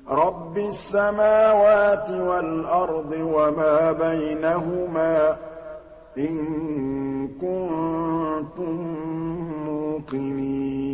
رَبِّ السَّمَاوَاتِ وَالْأَرْضِ وَمَا بَيْنَهُمَا ۖ إِن كُنتُم مُّوقِنِينَ